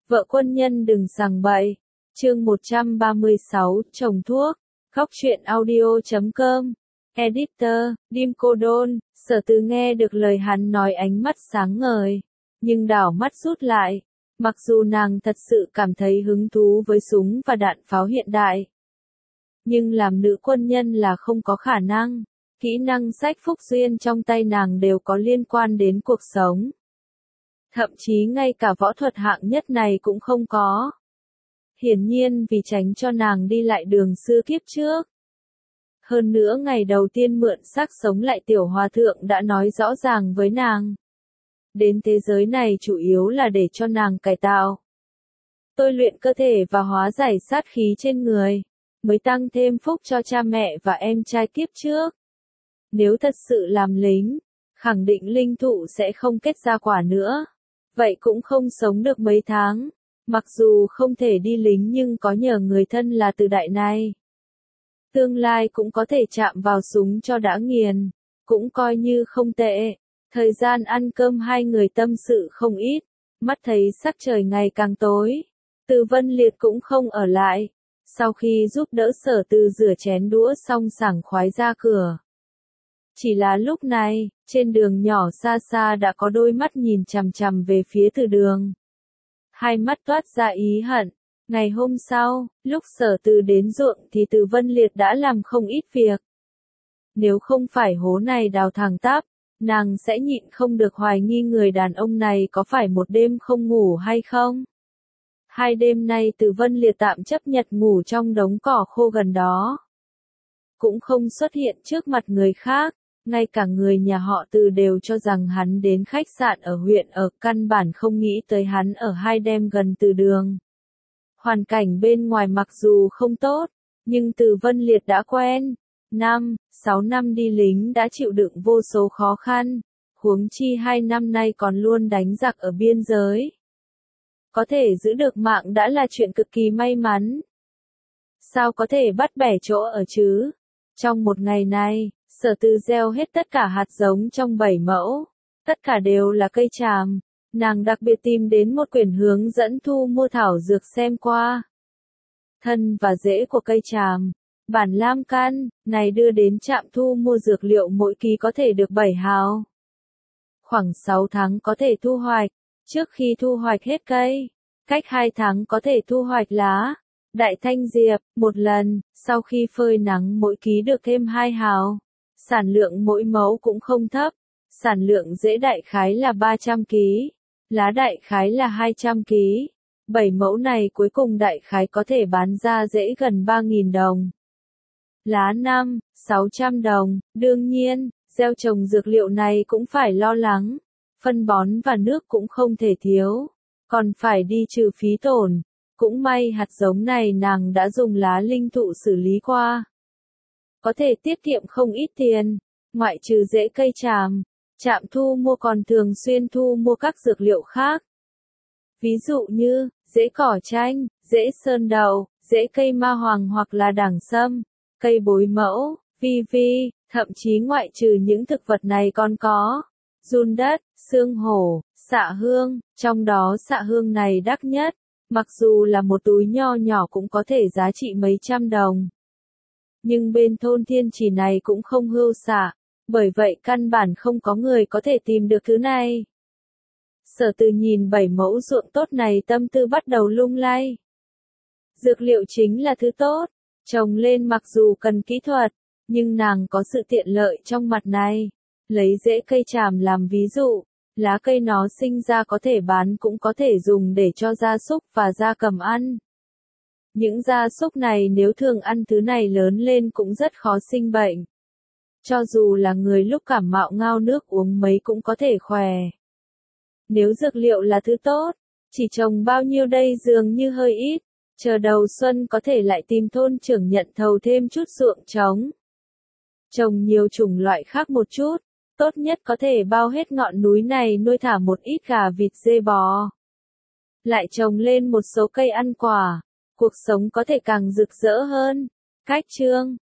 Vợ quân nhân đừng sằng bậy. Chương 136, trồng thuốc. Góc truyện audio.com. Editor, Dim Cô Đôn. Sở Từ nghe được lời hắn nói ánh mắt sáng ngời, nhưng đảo mắt rút lại. Mặc dù nàng thật sự cảm thấy hứng thú với súng và đạn pháo hiện đại, nhưng làm nữ quân nhân là không có khả năng. Kỹ năng sách phúc duyên trong tay nàng đều có liên quan đến cuộc sống. Thậm chí ngay cả võ thuật hạng nhất này cũng không có. Hiển nhiên vì tránh cho nàng đi lại đường xưa kiếp trước. Hơn nữa ngày đầu tiên mượn xác sống lại tiểu hòa thượng đã nói rõ ràng với nàng. Đến thế giới này chủ yếu là để cho nàng cải tạo, tôi luyện cơ thể và hóa giải sát khí trên người, mới tăng thêm phúc cho cha mẹ và em trai kiếp trước. Nếu thật sự làm lính, khẳng định linh thụ sẽ không kết ra quả nữa. Vậy cũng không sống được mấy tháng. Mặc dù không thể đi lính nhưng có nhờ người thân là Từ Đại này. Tương lai cũng có thể chạm vào súng cho đã nghiền. Cũng coi như không tệ. Thời gian ăn cơm hai người tâm sự không ít. Mắt thấy sắc trời ngày càng tối. Từ Vân Liệt cũng không ở lại. Sau khi giúp đỡ Sở Từ rửa chén đũa xong sảng khoái ra cửa. Chỉ là lúc này, trên đường nhỏ xa xa đã có đôi mắt nhìn chằm chằm về phía Từ Đường. Hai mắt toát ra ý hận. Ngày hôm sau, lúc Sở Từ đến ruộng thì Từ Vân Liệt đã làm không ít việc. Nếu không phải hố này đào thẳng tắp, nàng sẽ nhịn không được hoài nghi người đàn ông này có phải một đêm không ngủ hay không. Hai đêm nay Từ Vân Liệt tạm chấp nhận ngủ trong đống cỏ khô gần đó. Cũng không xuất hiện trước mặt người khác. Ngay cả người nhà họ Từ đều cho rằng hắn đến khách sạn ở huyện ở, căn bản không nghĩ tới hắn ở hai đêm gần Từ Đường. Hoàn cảnh bên ngoài mặc dù không tốt, nhưng Từ Vân Liệt đã quen. 6 năm đi lính đã chịu đựng vô số khó khăn, huống chi 2 năm nay còn luôn đánh giặc ở biên giới. Có thể giữ được mạng đã là chuyện cực kỳ may mắn. Sao có thể bắt bẻ chỗ ở chứ? Trong một ngày này, Sở Từ gieo hết tất cả hạt giống trong 7 mẫu. Tất cả đều là cây tràm. Nàng đặc biệt tìm đến một quyển hướng dẫn thu mua thảo dược xem qua. Thân và rễ của cây tràm, bản lam can, này đưa đến trạm thu mua dược liệu mỗi ký có thể được 7 hào. Khoảng 6 tháng có thể thu hoạch. Trước khi thu hoạch hết cây, cách 2 tháng có thể thu hoạch lá. Đại thanh diệp, một lần, sau khi phơi nắng mỗi ký được thêm 2 hào. Sản lượng mỗi mẫu cũng không thấp. Sản lượng rễ đại khái là 300 ký. Lá đại khái là 200 ký. 7 mẫu này cuối cùng đại khái có thể bán ra rễ gần 3.000 đồng. Lá 600 đồng. Đương nhiên, gieo trồng dược liệu này cũng phải lo lắng. Phân bón và nước cũng không thể thiếu. Còn phải đi trừ phí tổn. Cũng may hạt giống này nàng đã dùng lá linh thụ xử lý qua. Có thể tiết kiệm không ít tiền. Ngoại trừ rễ cây tràm, trạm thu mua còn thường xuyên thu mua các dược liệu khác. Ví dụ như, rễ cỏ chanh, rễ sơn đậu, rễ cây ma hoàng hoặc là đẳng sâm, cây bối mẫu, vi, thậm chí ngoại trừ những thực vật này còn có giun đất, xương hổ, xạ hương, trong đó xạ hương này đắt nhất, mặc dù là một túi nho nhỏ cũng có thể giá trị mấy trăm đồng. Nhưng bên thôn Thiên Trì này cũng không hưu xạ, bởi vậy căn bản không có người có thể tìm được thứ này. Sở Từ nhìn 7 mẫu ruộng tốt này tâm tư bắt đầu lung lay. Dược liệu chính là thứ tốt, trồng lên mặc dù cần kỹ thuật, nhưng nàng có sự tiện lợi trong mặt này. Lấy rễ cây tràm làm ví dụ, lá cây nó sinh ra có thể bán cũng có thể dùng để cho gia súc và gia cầm ăn. Những gia súc này nếu thường ăn thứ này lớn lên cũng rất khó sinh bệnh. Cho dù là người lúc cảm mạo ngao nước uống mấy cũng có thể khỏe. Nếu dược liệu là thứ tốt, chỉ trồng bao nhiêu đây dường như hơi ít. Chờ đầu xuân có thể lại tìm thôn trưởng nhận thầu thêm chút ruộng trống. Trồng nhiều chủng loại khác một chút, tốt nhất có thể bao hết ngọn núi này nuôi thả một ít gà vịt dê bò. Lại trồng lên một số cây ăn quả, cuộc sống có thể càng rực rỡ hơn. Cách chương